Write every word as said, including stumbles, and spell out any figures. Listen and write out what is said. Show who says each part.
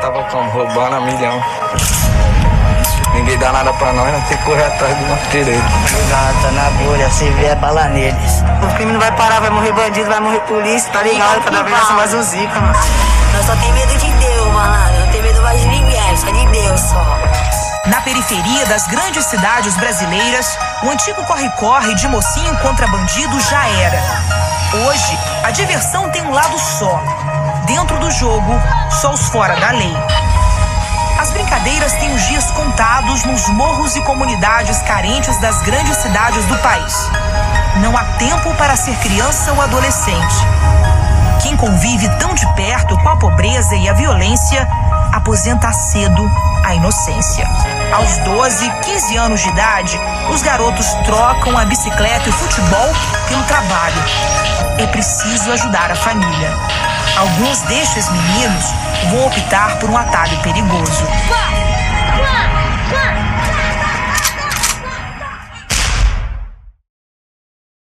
Speaker 1: tava como? Roubando a milhão. Ninguém dá nada pra nós, nós tem que correr atrás do nosso direito.
Speaker 2: Tá na bolha, se vier bala neles. O crime não vai parar, vai morrer bandido, vai morrer polícia, tá ligado? Cada vez vai ser mais um zica, mano.
Speaker 3: Nós só tem medo de Deus, mano. Não tem medo mais de ninguém, só de Deus só.
Speaker 4: Na periferia das grandes cidades brasileiras, o antigo corre-corre de mocinho contra bandido já era. Hoje, a diversão tem um lado só. Dentro do jogo, só os fora da lei. As brincadeiras têm os dias contados nos morros e comunidades carentes das grandes cidades do país. Não há tempo para ser criança ou adolescente. Quem convive tão de perto com a pobreza e a violência, aposenta cedo a inocência. Aos doze, quinze anos de idade, os garotos trocam a bicicleta e o futebol pelo trabalho. É preciso ajudar a família. Alguns destes meninos vão optar por um atalho perigoso.